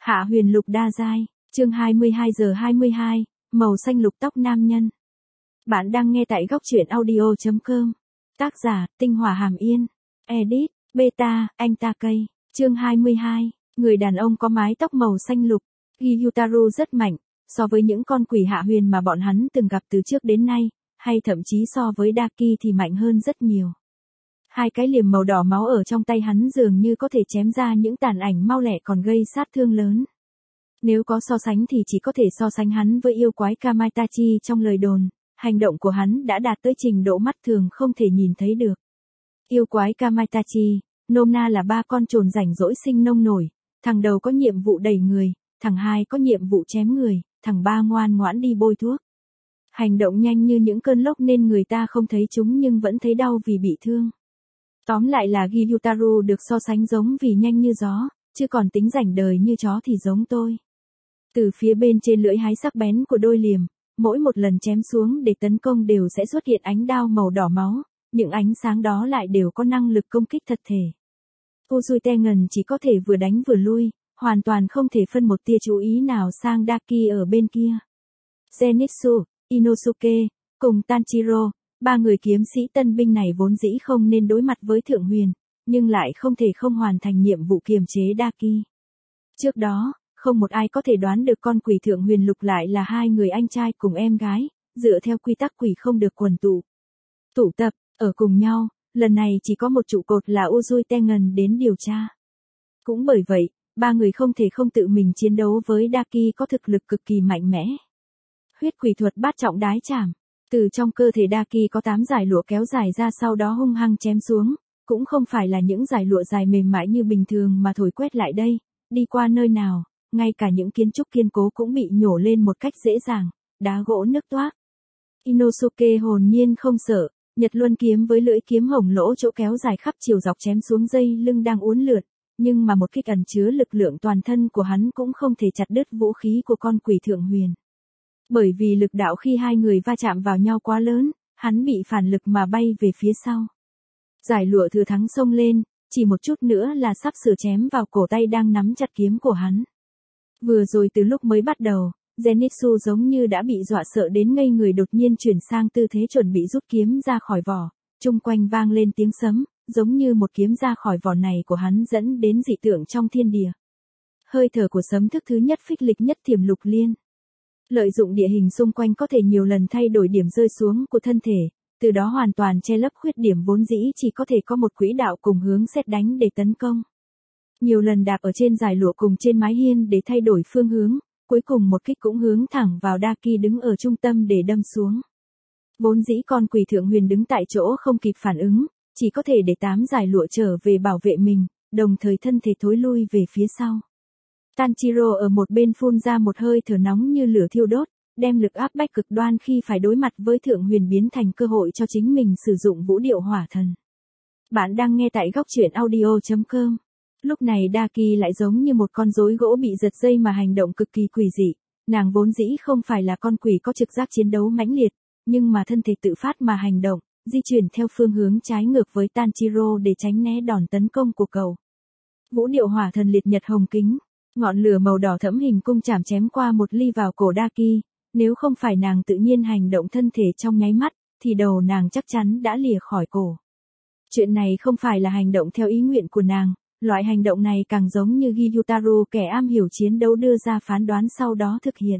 Hạ huyền lục đa giai, chương 22 giờ 22, màu xanh lục tóc nam nhân. Bạn đang nghe tại góc truyện audio.com. Tác giả, Tinh Hỏa Hàm Yên. Edit, Beta, anh ta cây. Chương 22, người đàn ông có mái tóc màu xanh lục. Gyutaru rất mạnh, so với những con quỷ hạ huyền mà bọn hắn từng gặp từ trước đến nay, hay thậm chí so với Daki thì mạnh hơn rất nhiều. Hai cái liềm màu đỏ máu ở trong tay hắn dường như có thể chém ra những tàn ảnh mau lẹ còn gây sát thương lớn. Nếu có so sánh thì chỉ có thể so sánh hắn với yêu quái Kamaitachi trong lời đồn, hành động của hắn đã đạt tới trình độ mắt thường không thể nhìn thấy được. Yêu quái Kamaitachi, nôm na là ba con trồn rảnh rỗi sinh nông nổi, thằng đầu có nhiệm vụ đẩy người, thằng hai có nhiệm vụ chém người, thằng ba ngoan ngoãn đi bôi thuốc. Hành động nhanh như những cơn lốc nên người ta không thấy chúng nhưng vẫn thấy đau vì bị thương. Tóm lại là Gyutaru được so sánh giống vì nhanh như gió, chứ còn tính rảnh đời như chó thì giống tôi. Từ phía bên trên lưỡi hái sắc bén của đôi liềm, mỗi một lần chém xuống để tấn công đều sẽ xuất hiện ánh đao màu đỏ máu, những ánh sáng đó lại đều có năng lực công kích thật thể. Uzui Tengen chỉ có thể vừa đánh vừa lui, hoàn toàn không thể phân một tia chú ý nào sang Daki ở bên kia. Zenitsu, Inosuke, cùng Tanjiro, ba người kiếm sĩ tân binh này vốn dĩ không nên đối mặt với Thượng Huyền, nhưng lại không thể không hoàn thành nhiệm vụ kiềm chế Daki. Trước đó, không một ai có thể đoán được con quỷ Thượng Huyền lục lại là hai người anh trai cùng em gái, dựa theo quy tắc quỷ không được quần tụ tập, ở cùng nhau, lần này chỉ có một trụ cột là Uzui Tengen đến điều tra. Cũng bởi vậy, ba người không thể không tự mình chiến đấu với Daki có thực lực cực kỳ mạnh mẽ. Huyết quỷ thuật bát trọng đái chảm. Từ trong cơ thể Daki có 8 dải lụa kéo dài ra sau đó hung hăng chém xuống, cũng không phải là những dải lụa dài mềm mại như bình thường mà thổi quét lại đây, đi qua nơi nào, ngay cả những kiến trúc kiên cố cũng bị nhổ lên một cách dễ dàng, đá gỗ nứt toác. Inosuke hồn nhiên không sợ, Nhật Luân kiếm với lưỡi kiếm hổng lỗ chỗ kéo dài khắp chiều dọc chém xuống dây lưng đang uốn lượn, nhưng mà một kích ẩn chứa lực lượng toàn thân của hắn cũng không thể chặt đứt vũ khí của con quỷ Thượng Huyền. Bởi vì lực đạo khi hai người va chạm vào nhau quá lớn, hắn bị phản lực mà bay về phía sau. Giải lụa thừa thắng xông lên, chỉ một chút nữa là sắp sửa chém vào cổ tay đang nắm chặt kiếm của hắn. Vừa rồi từ lúc mới bắt đầu, Zenitsu giống như đã bị dọa sợ đến ngây người đột nhiên chuyển sang tư thế chuẩn bị rút kiếm ra khỏi vỏ, chung quanh vang lên tiếng sấm, giống như một kiếm ra khỏi vỏ này của hắn dẫn đến dị tượng trong thiên địa. Hơi thở của sấm thức thứ nhất phích lịch nhất thiểm lục liên. Lợi dụng địa hình xung quanh có thể nhiều lần thay đổi điểm rơi xuống của thân thể, từ đó hoàn toàn che lấp khuyết điểm vốn dĩ chỉ có thể có một quỹ đạo cùng hướng sét đánh để tấn công. Nhiều lần đạp ở trên dải lụa cùng trên mái hiên để thay đổi phương hướng, cuối cùng một kích cũng hướng thẳng vào Daki đứng ở trung tâm để đâm xuống. Vốn dĩ con quỷ Thượng Huyền đứng tại chỗ không kịp phản ứng, chỉ có thể để 8 dải lụa trở về bảo vệ mình, đồng thời thân thể thối lui về phía sau. Tanjiro ở một bên phun ra một hơi thở nóng như lửa thiêu đốt, đem lực áp bách cực đoan khi phải đối mặt với Thượng Huyền biến thành cơ hội cho chính mình sử dụng vũ điệu hỏa thần. Bạn đang nghe tại góc truyện audio.com. Lúc này Daki lại giống như một con rối gỗ bị giật dây mà hành động cực kỳ quỷ dị, nàng vốn dĩ không phải là con quỷ có trực giác chiến đấu mãnh liệt, nhưng mà thân thể tự phát mà hành động, di chuyển theo phương hướng trái ngược với Tanjiro để tránh né đòn tấn công của cậu. Vũ điệu hỏa thần liệt nhật hồng kính. Ngọn lửa màu đỏ thẫm hình cung chảm chém qua một ly vào cổ Daki, nếu không phải nàng tự nhiên hành động thân thể trong nháy mắt, thì đầu nàng chắc chắn đã lìa khỏi cổ. Chuyện này không phải là hành động theo ý nguyện của nàng, loại hành động này càng giống như Gyutaru kẻ am hiểu chiến đấu đưa ra phán đoán sau đó thực hiện.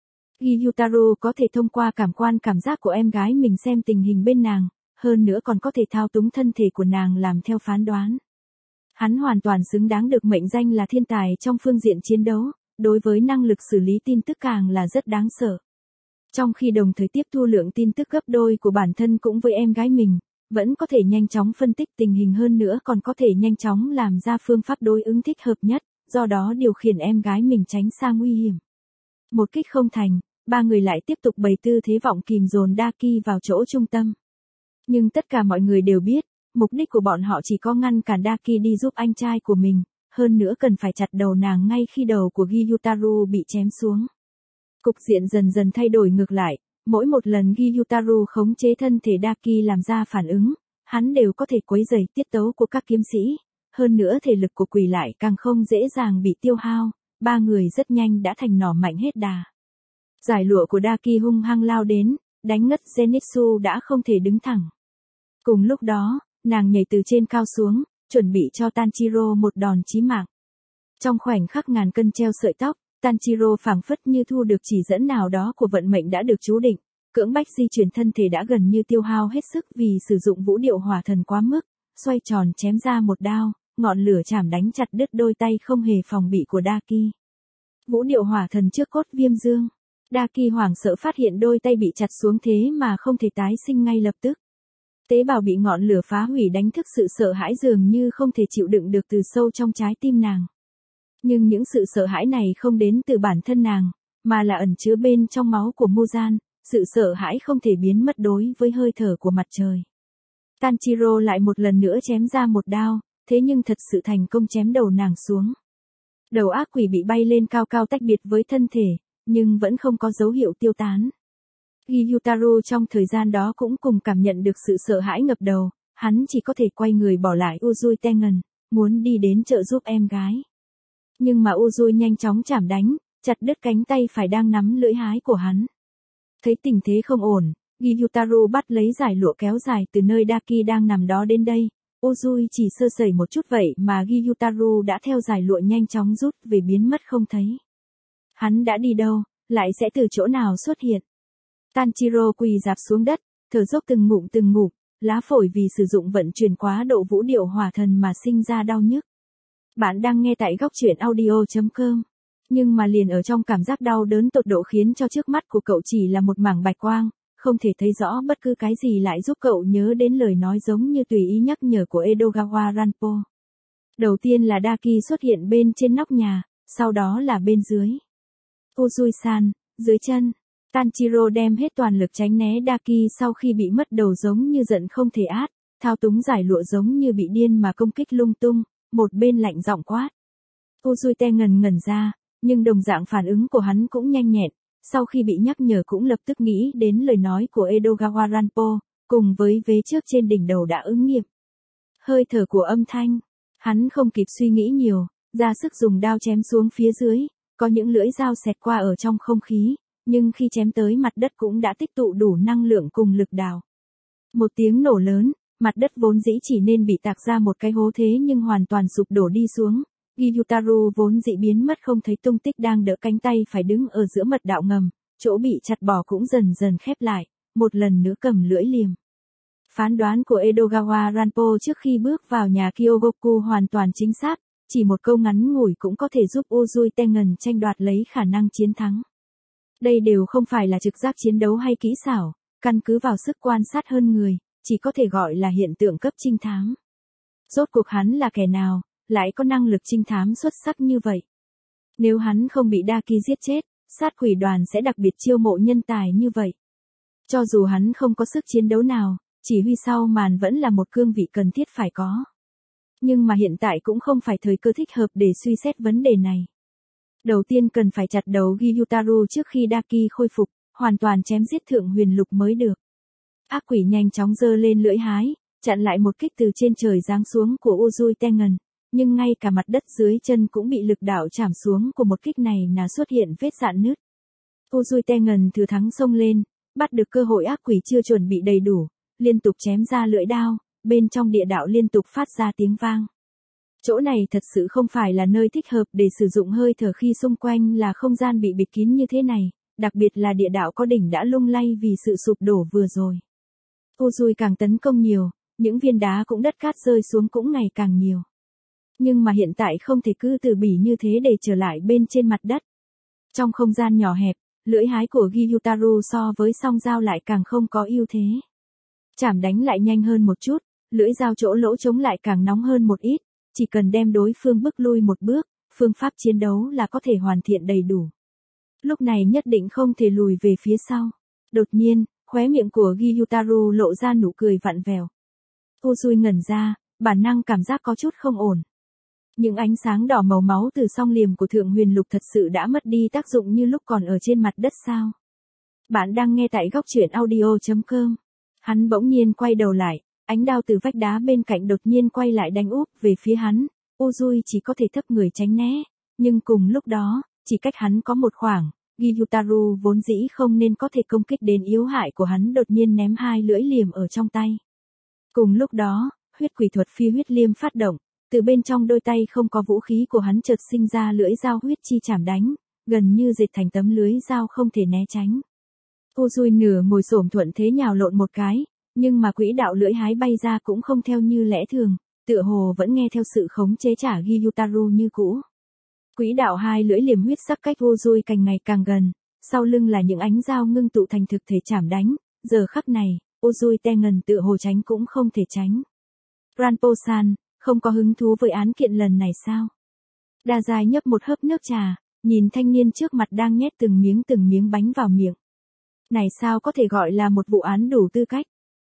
Gyutaru có thể thông qua cảm quan cảm giác của em gái mình xem tình hình bên nàng, hơn nữa còn có thể thao túng thân thể của nàng làm theo phán đoán. Hắn hoàn toàn xứng đáng được mệnh danh là thiên tài trong phương diện chiến đấu, đối với năng lực xử lý tin tức càng là rất đáng sợ. Trong khi đồng thời tiếp thu lượng tin tức gấp đôi của bản thân cũng với em gái mình, vẫn có thể nhanh chóng phân tích tình hình hơn nữa còn có thể nhanh chóng làm ra phương pháp đối ứng thích hợp nhất, do đó điều khiển em gái mình tránh xa nguy hiểm. Một kích không thành, ba người lại tiếp tục bày tư thế vọng kìm dồn Daki vào chỗ trung tâm. Nhưng tất cả mọi người đều biết, mục đích của bọn họ chỉ có ngăn cản Daki đi giúp anh trai của mình, hơn nữa cần phải chặt đầu nàng ngay khi đầu của Gyutaru bị chém xuống. Cục diện dần dần thay đổi ngược lại, mỗi một lần Gyutaru khống chế thân thể Daki làm ra phản ứng, hắn đều có thể quấy rầy tiết tấu của các kiếm sĩ, hơn nữa thể lực của quỷ lại càng không dễ dàng bị tiêu hao, ba người rất nhanh đã thành nỏ mạnh hết đà. Giải lụa của Daki hung hăng lao đến, đánh ngất Zenitsu đã không thể đứng thẳng. Cùng lúc đó, nàng nhảy từ trên cao xuống, chuẩn bị cho Tanjiro một đòn chí mạng. Trong khoảnh khắc ngàn cân treo sợi tóc, Tanjiro phảng phất như thu được chỉ dẫn nào đó của vận mệnh đã được chú định, cưỡng bách di chuyển thân thể đã gần như tiêu hao hết sức vì sử dụng vũ điệu hỏa thần quá mức, xoay tròn chém ra một đao, ngọn lửa chảm đánh chặt đứt đôi tay không hề phòng bị của Daki. Vũ điệu hỏa thần trước cốt viêm dương. Daki hoảng sợ phát hiện đôi tay bị chặt xuống thế mà không thể tái sinh ngay lập tức. Tế bào bị ngọn lửa phá hủy đánh thức sự sợ hãi dường như không thể chịu đựng được từ sâu trong trái tim nàng. Nhưng những sự sợ hãi này không đến từ bản thân nàng, mà là ẩn chứa bên trong máu của Muzan, sự sợ hãi không thể biến mất đối với hơi thở của mặt trời. Tanjiro lại một lần nữa chém ra một đao, thế nhưng thật sự thành công chém đầu nàng xuống. Đầu ác quỷ bị bay lên cao cao tách biệt với thân thể, nhưng vẫn không có dấu hiệu tiêu tán. Gyutaro trong thời gian đó cũng cùng cảm nhận được sự sợ hãi ngập đầu, hắn chỉ có thể quay người bỏ lại Uzui Tengen, muốn đi đến trợ giúp em gái. Nhưng mà Uzui nhanh chóng chảm đánh, chặt đứt cánh tay phải đang nắm lưỡi hái của hắn. Thấy tình thế không ổn, Gyutaro bắt lấy giải lụa kéo dài từ nơi Daki đang nằm đó đến đây. Uzui chỉ sơ sẩy một chút vậy mà Gyutaro đã theo giải lụa nhanh chóng rút về biến mất không thấy. Hắn đã đi đâu, lại sẽ từ chỗ nào xuất hiện? Tanjiro quỳ rạp xuống đất, thở dốc từng ngụm, lá phổi vì sử dụng vận chuyển quá độ vũ điệu hỏa thần mà sinh ra đau nhức. Bạn đang nghe tại góc truyện audio.com. Nhưng mà liền ở trong cảm giác đau đớn tột độ khiến cho trước mắt của cậu chỉ là một mảng bạch quang, không thể thấy rõ bất cứ cái gì lại giúp cậu nhớ đến lời nói giống như tùy ý nhắc nhở của Edogawa Ranpo. Đầu tiên là Daki xuất hiện bên trên nóc nhà, sau đó là bên dưới. Uzui-san, dưới chân. Tanjiro đem hết toàn lực tránh né Daki sau khi bị mất đầu giống như giận không thể át, thao túng giải lụa giống như bị điên mà công kích lung tung, một bên lạnh giọng quát. Uzui Tengen ngẩn ra, nhưng đồng dạng phản ứng của hắn cũng nhanh nhẹn, sau khi bị nhắc nhở cũng lập tức nghĩ đến lời nói của Edogawa Ranpo, cùng với vế trước trên đỉnh đầu đã ứng nghiệm. Hơi thở của âm thanh, hắn không kịp suy nghĩ nhiều, ra sức dùng đao chém xuống phía dưới, có những lưỡi dao xẹt qua ở trong không khí, nhưng khi chém tới mặt đất cũng đã tích tụ đủ năng lượng cùng lực đào. Một tiếng nổ lớn, mặt đất vốn dĩ chỉ nên bị tạc ra một cái hố thế nhưng hoàn toàn sụp đổ đi xuống. Gyutaro vốn dĩ biến mất không thấy tung tích đang đỡ cánh tay phải đứng ở giữa mật đạo ngầm, chỗ bị chặt bỏ cũng dần dần khép lại, một lần nữa cầm lưỡi liềm. Phán đoán của Edogawa Ranpo trước khi bước vào nhà Kyogoku hoàn toàn chính xác, chỉ một câu ngắn ngủi cũng có thể giúp Uzui Tengen tranh đoạt lấy khả năng chiến thắng. Đây đều không phải là trực giác chiến đấu hay kỹ xảo, căn cứ vào sức quan sát hơn người, chỉ có thể gọi là hiện tượng cấp trinh thám. Rốt cuộc hắn là kẻ nào, lại có năng lực trinh thám xuất sắc như vậy? Nếu hắn không bị Daki giết chết, sát quỷ đoàn sẽ đặc biệt chiêu mộ nhân tài như vậy. Cho dù hắn không có sức chiến đấu nào, chỉ huy sau màn vẫn là một cương vị cần thiết phải có. Nhưng mà hiện tại cũng không phải thời cơ thích hợp để suy xét vấn đề này. Đầu tiên cần phải chặt đầu Gyutaro trước khi Daki khôi phục, hoàn toàn chém giết thượng huyền lục mới được. Ác quỷ nhanh chóng giơ lên lưỡi hái, chặn lại một kích từ trên trời giáng xuống của Uzui Tengen, nhưng ngay cả mặt đất dưới chân cũng bị lực đạo chạm xuống của một kích này là xuất hiện vết rạn nứt. Uzui Tengen thừa thắng xông lên, bắt được cơ hội ác quỷ chưa chuẩn bị đầy đủ, liên tục chém ra lưỡi đao, bên trong địa đạo liên tục phát ra tiếng vang. Chỗ này thật sự không phải là nơi thích hợp để sử dụng hơi thở khi xung quanh là không gian bị bịt kín như thế này, đặc biệt là địa đạo có đỉnh đã lung lay vì sự sụp đổ vừa rồi. Uzui càng tấn công nhiều, những viên đá cũng đất cát rơi xuống cũng ngày càng nhiều. Nhưng mà hiện tại không thể cứ từ bỉ như thế để trở lại bên trên mặt đất. Trong không gian nhỏ hẹp, lưỡi hái của Gyutaro so với song dao lại càng không có ưu thế. Chảm đánh lại nhanh hơn một chút, lưỡi dao chỗ lỗ trống lại càng nóng hơn một ít, chỉ cần đem đối phương bước lui một bước, phương pháp chiến đấu là có thể hoàn thiện đầy đủ. Lúc này nhất định không thể lùi về phía sau. Đột nhiên, khóe miệng của Gyutaro lộ ra nụ cười vặn vẹo. Uzui ngẩn ra, bản năng cảm giác có chút không ổn. Những ánh sáng đỏ màu máu từ song liềm của thượng huyền lục thật sự đã mất đi tác dụng như lúc còn ở trên mặt đất sao? Bạn đang nghe tại góc truyện audio.com. Hắn bỗng nhiên quay đầu lại, ánh đao từ vách đá bên cạnh đột nhiên quay lại đánh úp về phía hắn. Uzui chỉ có thể thấp người tránh né, Nhưng cùng lúc đó, chỉ cách hắn có một khoảng, Gyutaru vốn dĩ không nên có thể công kích đến yếu hại của hắn đột nhiên ném hai lưỡi liềm ở trong tay. Cùng lúc đó, huyết quỷ thuật phi huyết liêm phát động, từ bên trong đôi tay không có vũ khí của hắn chợt sinh ra lưỡi dao huyết chi chảm đánh, gần như dệt thành tấm lưới dao không thể né tránh. Uzui nửa ngồi xổm thuận thế nhào lộn một cái, nhưng mà quỹ đạo lưỡi hái bay ra cũng không theo như lẽ thường, tựa hồ vẫn nghe theo sự khống chế trả Gyutaru như cũ. Quỹ đạo hai lưỡi liềm huyết sắc cách Uzui càng ngày càng gần, sau lưng là những ánh dao ngưng tụ thành thực thể chảm đánh, giờ khắc này, Uzui Tengen tựa hồ tránh cũng không thể tránh. Ranpo-san, không có hứng thú với án kiện lần này sao? Đa Giai nhấp một hớp nước trà, nhìn thanh niên trước mặt đang nhét từng miếng bánh vào miệng. Này sao có thể gọi là một vụ án đủ tư cách?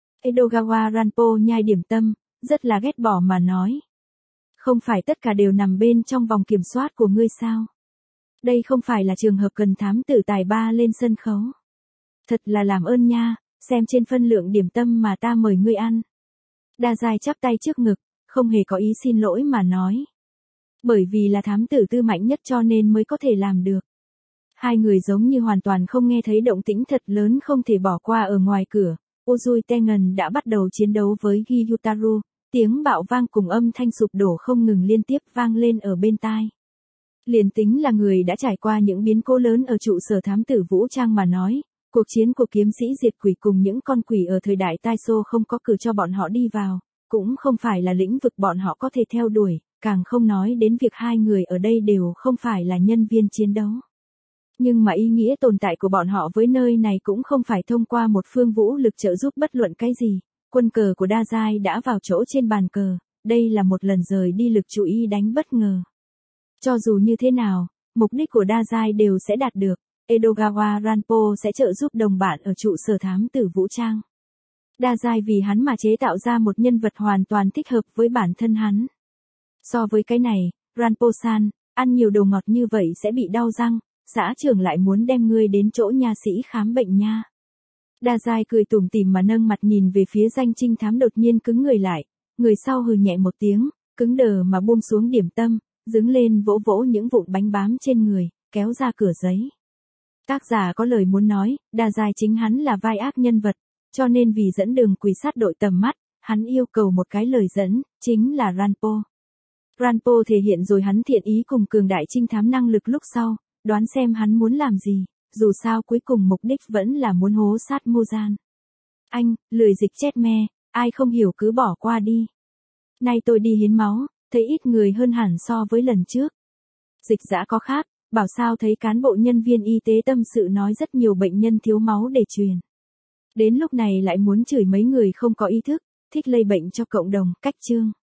Edogawa Ranpo nhai điểm tâm, rất là ghét bỏ mà nói. Không phải tất cả đều nằm bên trong vòng kiểm soát của ngươi sao? Đây không phải là trường hợp cần thám tử tài ba lên sân khấu. Thật là làm ơn nha, xem trên phân lượng điểm tâm mà ta mời ngươi ăn. Đa Giai chắp tay trước ngực, không hề có ý xin lỗi mà nói. Bởi vì là thám tử tư mạnh nhất cho nên mới có thể làm được. Hai người giống như hoàn toàn không nghe thấy động tĩnh thật lớn không thể bỏ qua ở ngoài cửa. Uzui Tengen đã bắt đầu chiến đấu với Gyutaru, tiếng bạo vang cùng âm thanh sụp đổ không ngừng liên tiếp vang lên ở bên tai. Liền tính là người đã trải qua những biến cố lớn ở trụ sở thám tử vũ trang mà nói, cuộc chiến của kiếm sĩ diệt quỷ cùng những con quỷ ở thời đại Taisho không có cử cho bọn họ đi vào, cũng không phải là lĩnh vực bọn họ có thể theo đuổi, càng không nói đến việc hai người ở đây đều không phải là nhân viên chiến đấu. Nhưng mà ý nghĩa tồn tại của bọn họ với nơi này cũng không phải thông qua một phương vũ lực trợ giúp bất luận cái gì. Quân cờ của Đa Giai đã vào chỗ trên bàn cờ, đây là một lần rời đi lực chú ý đánh bất ngờ. Cho dù như thế nào, mục đích của Đa Giai đều sẽ đạt được, Edogawa Ranpo sẽ trợ giúp đồng bạn ở trụ sở thám tử vũ trang. Đa Giai vì hắn mà chế tạo ra một nhân vật hoàn toàn thích hợp với bản thân hắn. So với cái này, Ranpo-san, ăn nhiều đồ ngọt như vậy sẽ bị đau răng, xã trưởng lại muốn đem ngươi đến chỗ nha sĩ khám bệnh nha. Đa Giai cười tủm tỉm mà nâng mặt nhìn về phía danh trinh thám đột nhiên cứng người lại, người sau hừ nhẹ một tiếng, cứng đờ mà buông xuống điểm tâm, đứng lên vỗ vỗ những vụn bánh bám trên người, kéo ra cửa giấy. Tác giả có lời muốn nói, Đa Giai chính hắn là vai ác nhân vật, cho nên vì dẫn đường quỷ sát đội tầm mắt, hắn yêu cầu một cái lời dẫn, chính là Ranpo. Ranpo thể hiện rồi hắn thiện ý cùng cường đại trinh thám năng lực lúc sau, đoán xem hắn muốn làm gì, dù sao cuối cùng mục đích vẫn là muốn hố sát Muzan. Anh, lười dịch chết me, ai không hiểu cứ bỏ qua đi. Nay tôi đi hiến máu, thấy ít người hơn hẳn so với lần trước. Dịch dã có khác, bảo sao thấy cán bộ nhân viên y tế tâm sự nói rất nhiều bệnh nhân thiếu máu để truyền. Đến lúc này lại muốn chửi mấy người không có ý thức, thích lây bệnh cho cộng đồng, cách chương.